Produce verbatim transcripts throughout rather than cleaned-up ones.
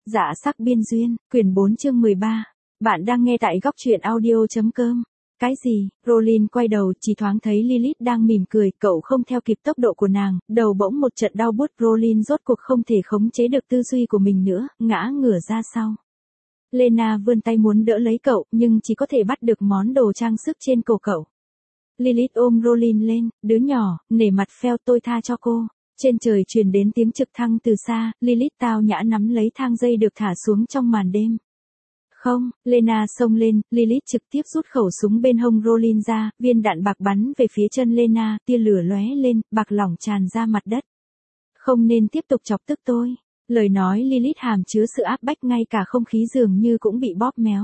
Dạ sắc biên duyên, quyển bốn chương mười ba. Bạn đang nghe tại góc truyện audio chấm com. Cái gì? Rollin quay đầu, chỉ thoáng thấy Lilith đang mỉm cười, cậu không theo kịp tốc độ của nàng, đầu bỗng một trận đau buốt, Rollin rốt cuộc không thể khống chế được tư duy của mình nữa, ngã ngửa ra sau. Lena vươn tay muốn đỡ lấy cậu, nhưng chỉ có thể bắt được món đồ trang sức trên cổ cậu. Lilith ôm Rollin lên, đứa nhỏ, nể mặt Phèo, tôi tha cho cô. Trên trời truyền đến tiếng trực thăng từ xa, Lilith tao nhã nắm lấy thang dây được thả xuống trong màn đêm. Không, Lena xông lên, Lilith trực tiếp rút khẩu súng bên hông Rollin ra, viên đạn bạc bắn về phía chân Lena, tia lửa lóe lên, bạc lỏng tràn ra mặt đất. Không nên tiếp tục chọc tức tôi. Lời nói Lilith hàm chứa sự áp bách, ngay cả không khí dường như cũng bị bóp méo.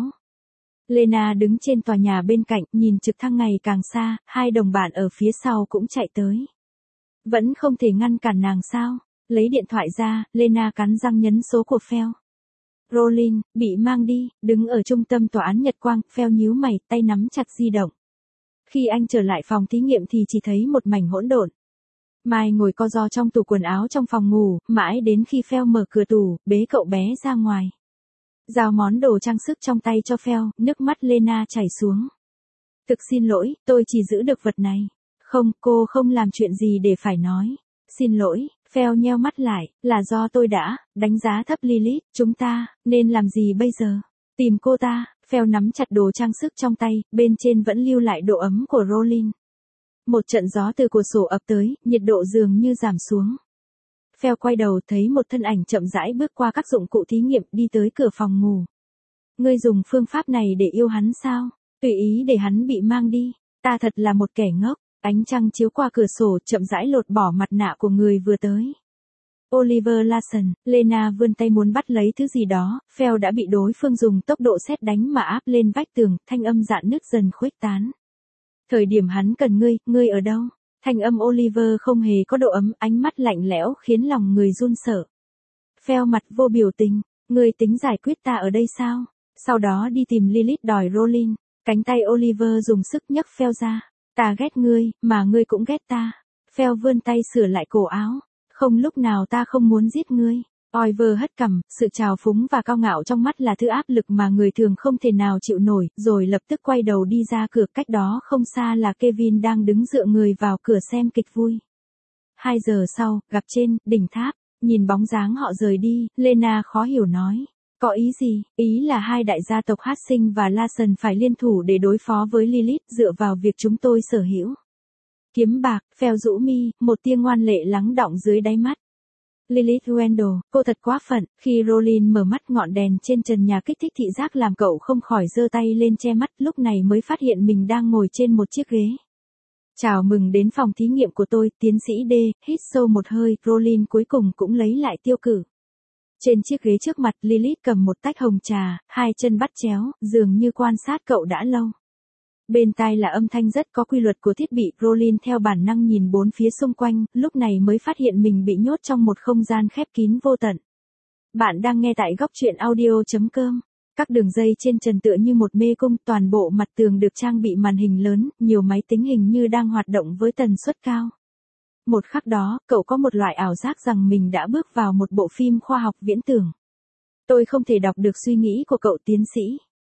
Lena đứng trên tòa nhà bên cạnh, nhìn trực thăng ngày càng xa, hai đồng bạn ở phía sau cũng chạy tới. Vẫn không thể ngăn cản nàng sao? Lấy điện thoại ra, Lena cắn răng nhấn số của Phèo. Rollin, bị mang đi, đứng ở trung tâm tòa án Nhật Quang, Phèo nhíu mày, tay nắm chặt di động. Khi anh trở lại phòng thí nghiệm thì chỉ thấy một mảnh hỗn độn. Mai ngồi co ro trong tủ quần áo trong phòng ngủ, mãi đến khi Phèo mở cửa tủ, bế cậu bé ra ngoài. Giao món đồ trang sức trong tay cho Phèo, nước mắt Lena chảy xuống. Thực xin lỗi, tôi chỉ giữ được vật này. Không, cô không làm chuyện gì để phải nói. Xin lỗi, Phèo nheo mắt lại, là do tôi đã đánh giá thấp Lilith, chúng ta nên làm gì bây giờ? Tìm cô ta. Phèo nắm chặt đồ trang sức trong tay, bên trên vẫn lưu lại độ ấm của Rollin. Một trận gió từ cửa sổ ập tới, nhiệt độ dường như giảm xuống. Phèo quay đầu thấy một thân ảnh chậm rãi bước qua các dụng cụ thí nghiệm, đi tới cửa phòng ngủ. Ngươi dùng phương pháp này để yêu hắn sao? Tùy ý để hắn bị mang đi. Ta thật là một kẻ ngốc. Ánh trăng chiếu qua cửa sổ, chậm rãi lột bỏ mặt nạ của người vừa tới. Oliver Larson. Lena vươn tay muốn bắt lấy thứ gì đó, Phèo đã bị đối phương dùng tốc độ sét đánh mà áp lên vách tường, thanh âm rạn nứt dần khuếch tán. Thời điểm hắn cần ngươi, ngươi ở đâu? Thanh âm Oliver không hề có độ ấm, ánh mắt lạnh lẽo khiến lòng người run sợ. Phèo mặt vô biểu tình, ngươi tính giải quyết ta ở đây sao? Sau đó đi tìm Lilith đòi Rollin. Cánh tay Oliver dùng sức nhấc Phèo ra. Ta ghét ngươi, mà ngươi cũng ghét ta. Phèo vươn tay sửa lại cổ áo. Không, lúc nào ta không muốn giết ngươi. Oliver hất cằm, sự trào phúng và cao ngạo trong mắt là thứ áp lực mà người thường không thể nào chịu nổi, rồi lập tức quay đầu đi ra cửa. Cách đó không xa là Kevin đang đứng dựa người vào cửa xem kịch vui. Hai giờ sau, gặp trên đỉnh tháp, nhìn bóng dáng họ rời đi, Lena khó hiểu nói. Có ý gì? Ý là hai đại gia tộc Hastings và Larson phải liên thủ để đối phó với Lilith, dựa vào việc chúng tôi sở hữu kiếm bạc. Phèo rũ mi, một tia ngoan lệ lắng đọng dưới đáy mắt. Lilith Wendell, cô thật quá phận. Khi Rollin mở mắt, ngọn đèn trên trần nhà kích thích thị giác làm cậu không khỏi giơ tay lên che mắt, lúc này mới phát hiện mình đang ngồi trên một chiếc ghế. Chào mừng đến phòng thí nghiệm của tôi, tiến sĩ D. Hít sâu một hơi, Rollin cuối cùng cũng lấy lại tiêu cự. Trên chiếc ghế trước mặt, Lilith cầm một tách hồng trà, hai chân bắt chéo, dường như quan sát cậu đã lâu. Bên tai là âm thanh rất có quy luật của thiết bị. Rollin theo bản năng nhìn bốn phía xung quanh, lúc này mới phát hiện mình bị nhốt trong một không gian khép kín vô tận. Bạn đang nghe tại góc truyện audio chấm com. Các đường dây trên trần tựa như một mê cung, toàn bộ mặt tường được trang bị màn hình lớn, nhiều máy tính hình như đang hoạt động với tần suất cao. Một khắc đó, cậu có một loại ảo giác rằng mình đã bước vào một bộ phim khoa học viễn tưởng. Tôi không thể đọc được suy nghĩ của cậu, tiến sĩ.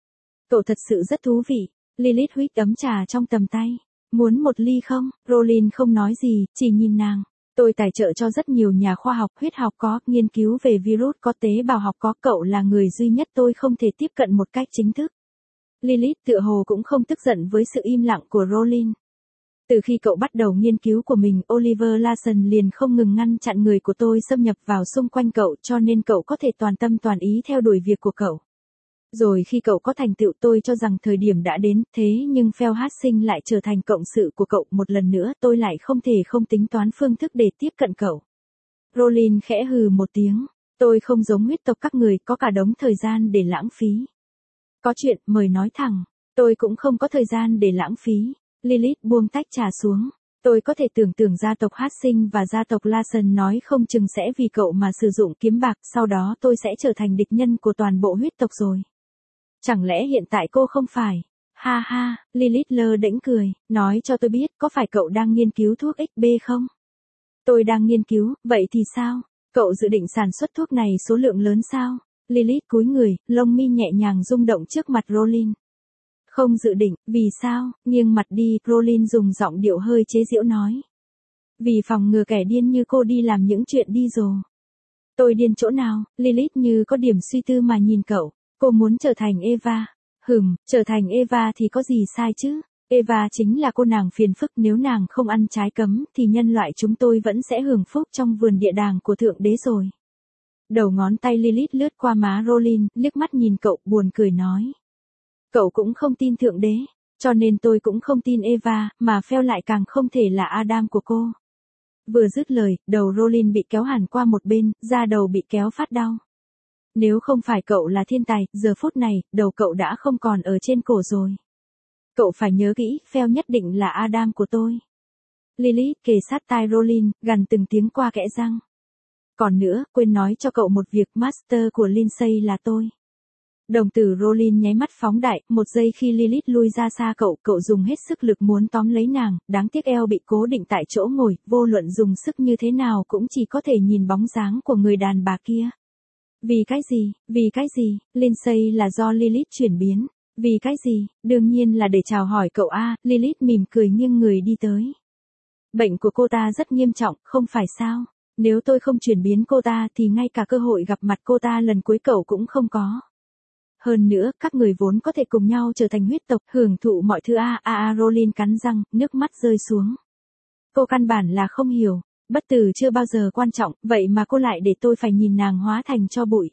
Cậu thật sự rất thú vị. Lilith huýt ấm trà trong tầm tay. Muốn một ly không? Rollin không nói gì, chỉ nhìn nàng. Tôi tài trợ cho rất nhiều nhà khoa học, huyết học có, nghiên cứu về virus có, tế bào học có, cậu là người duy nhất tôi không thể tiếp cận một cách chính thức. Lilith tựa hồ cũng không tức giận với sự im lặng của Rollin. Từ khi cậu bắt đầu nghiên cứu của mình, Oliver Larson liền không ngừng ngăn chặn người của tôi xâm nhập vào xung quanh cậu, cho nên cậu có thể toàn tâm toàn ý theo đuổi việc của cậu. Rồi khi cậu có thành tựu, tôi cho rằng thời điểm đã đến, thế nhưng Phèo Hastings lại trở thành cộng sự của cậu. Một lần nữa tôi lại không thể không tính toán phương thức để tiếp cận cậu. Rollin khẽ hừ một tiếng. Tôi không giống huyết tộc các người, có cả đống thời gian để lãng phí. Có chuyện, mời nói thẳng. Tôi cũng không có thời gian để lãng phí. Lilith buông tách trà xuống. Tôi có thể tưởng tượng gia tộc Hastings và gia tộc Larson nói không chừng sẽ vì cậu mà sử dụng kiếm bạc, sau đó tôi sẽ trở thành địch nhân của toàn bộ huyết tộc rồi. Chẳng lẽ hiện tại cô không phải? Ha ha, Lilith lơ đễnh cười, nói cho tôi biết, có phải cậu đang nghiên cứu thuốc ích bê không? Tôi đang nghiên cứu, vậy thì sao? Cậu dự định sản xuất thuốc này số lượng lớn sao? Lilith cúi người, lông mi nhẹ nhàng rung động trước mặt Rollin. Không dự định, vì sao, nghiêng mặt đi, Rollin dùng giọng điệu hơi chế giễu nói. Vì phòng ngừa kẻ điên như cô đi làm những chuyện đi rồi. Tôi điên chỗ nào, Lilith như có điểm suy tư mà nhìn cậu, cô muốn trở thành Eva. Hừm, trở thành Eva thì có gì sai chứ? Eva chính là cô nàng phiền phức, nếu nàng không ăn trái cấm thì nhân loại chúng tôi vẫn sẽ hưởng phúc trong vườn địa đàng của Thượng Đế rồi. Đầu ngón tay Lilith lướt qua má Rollin, liếc mắt nhìn cậu, buồn cười nói. Cậu cũng không tin Thượng Đế, cho nên tôi cũng không tin Eva, mà Phèo lại càng không thể là Adam của cô. Vừa dứt lời, đầu Rollin bị kéo hẳn qua một bên, da đầu bị kéo phát đau. Nếu không phải cậu là thiên tài, giờ phút này, đầu cậu đã không còn ở trên cổ rồi. Cậu phải nhớ kỹ, Phèo nhất định là Adam của tôi. Lilith kề sát tai Rollin, gằn từng tiếng qua kẽ răng. Còn nữa, quên nói cho cậu một việc, master của Lindsay là tôi. Đồng tử Rollin nháy mắt phóng đại, một giây khi Lilith lui ra xa cậu, cậu dùng hết sức lực muốn tóm lấy nàng, đáng tiếc eo bị cố định tại chỗ ngồi, vô luận dùng sức như thế nào cũng chỉ có thể nhìn bóng dáng của người đàn bà kia. Vì cái gì, vì cái gì, Lindsay là do Lilith chuyển biến, vì cái gì, đương nhiên là để chào hỏi cậu a. Lilith mỉm cười nghiêng người đi tới. Bệnh của cô ta rất nghiêm trọng, không phải sao? Nếu tôi không chuyển biến cô ta thì ngay cả cơ hội gặp mặt cô ta lần cuối cậu cũng không có. Hơn nữa, các người vốn có thể cùng nhau trở thành huyết tộc, hưởng thụ mọi thứ a a a. Rollin cắn răng, nước mắt rơi xuống. Cô căn bản là không hiểu, bất tử chưa bao giờ quan trọng, vậy mà cô lại để tôi phải nhìn nàng hóa thành tro bụi.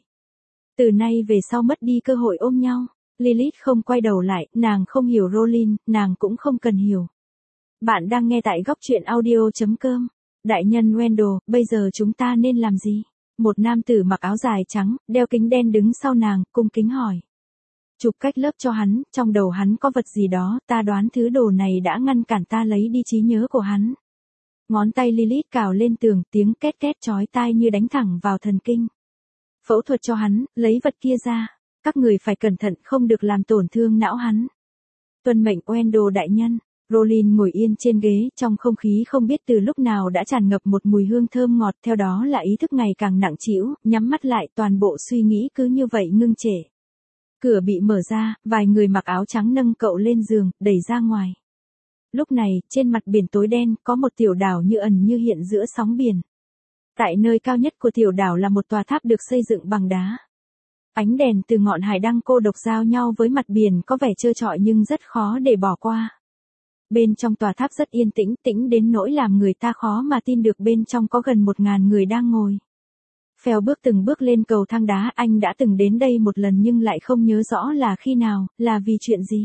Từ nay về sau mất đi cơ hội ôm nhau. Lilith không quay đầu lại, nàng không hiểu Rollin, nàng cũng không cần hiểu. Bạn đang nghe tại góc truyện audio chấm com. Đại nhân Wendell, bây giờ chúng ta nên làm gì? Một nam tử mặc áo dài trắng, đeo kính đen đứng sau nàng, cung kính hỏi. Chụp cách lớp cho hắn, trong đầu hắn có vật gì đó, ta đoán thứ đồ này đã ngăn cản ta lấy đi trí nhớ của hắn. Ngón tay Lilith cào lên tường, tiếng két két chói tai như đánh thẳng vào thần kinh. Phẫu thuật cho hắn, lấy vật kia ra. Các người phải cẩn thận, không được làm tổn thương não hắn. Tuân mệnh Wendell đại nhân. Rollin ngồi yên trên ghế, trong không khí không biết từ lúc nào đã tràn ngập một mùi hương thơm ngọt, theo đó là ý thức ngày càng nặng trĩu, nhắm mắt lại, toàn bộ suy nghĩ cứ như vậy ngưng trệ. Cửa bị mở ra, vài người mặc áo trắng nâng cậu lên giường, đẩy ra ngoài. Lúc này, trên mặt biển tối đen, có một tiểu đảo như ẩn như hiện giữa sóng biển. Tại nơi cao nhất của tiểu đảo là một tòa tháp được xây dựng bằng đá. Ánh đèn từ ngọn hải đăng cô độc giao nhau với mặt biển có vẻ trơ trọi nhưng rất khó để bỏ qua. Bên trong tòa tháp rất yên tĩnh, tĩnh đến nỗi làm người ta khó mà tin được bên trong có gần một ngàn người đang ngồi. Phèo bước từng bước lên cầu thang đá, anh đã từng đến đây một lần nhưng lại không nhớ rõ là khi nào, là vì chuyện gì.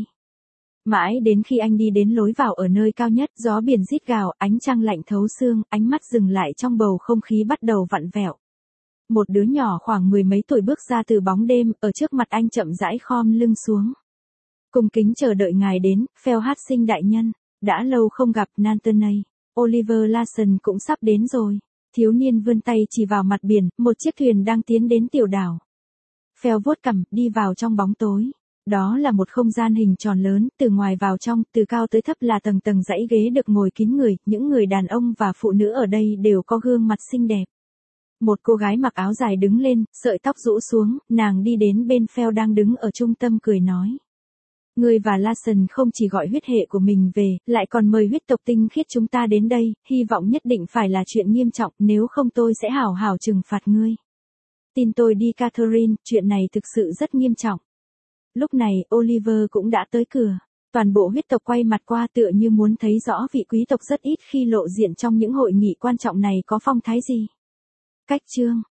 Mãi đến khi anh đi đến lối vào ở nơi cao nhất, gió biển rít gào, ánh trăng lạnh thấu xương, ánh mắt dừng lại trong bầu không khí bắt đầu vặn vẹo. Một đứa nhỏ khoảng mười mấy tuổi bước ra từ bóng đêm, ở trước mặt anh chậm rãi khom lưng xuống. Cung kính chờ đợi ngài đến, Phèo hát sinh đại nhân. Đã lâu không gặp, Nantonay. Oliver Larson cũng sắp đến rồi. Thiếu niên vươn tay chỉ vào mặt biển, một chiếc thuyền đang tiến đến tiểu đảo. Phèo vuốt cằm, đi vào trong bóng tối. Đó là một không gian hình tròn lớn, từ ngoài vào trong, từ cao tới thấp là tầng tầng dãy ghế được ngồi kín người, những người đàn ông và phụ nữ ở đây đều có gương mặt xinh đẹp. Một cô gái mặc áo dài đứng lên, sợi tóc rũ xuống, nàng đi đến bên Phèo đang đứng ở trung tâm cười nói. Ngươi và Larson không chỉ gọi huyết hệ của mình về, lại còn mời huyết tộc tinh khiết chúng ta đến đây, hy vọng nhất định phải là chuyện nghiêm trọng, nếu không tôi sẽ hảo hảo trừng phạt ngươi. Tin tôi đi Catherine, chuyện này thực sự rất nghiêm trọng. Lúc này, Oliver cũng đã tới cửa. Toàn bộ huyết tộc quay mặt qua tựa như muốn thấy rõ vị quý tộc rất ít khi lộ diện trong những hội nghị quan trọng này có phong thái gì. Cách chương.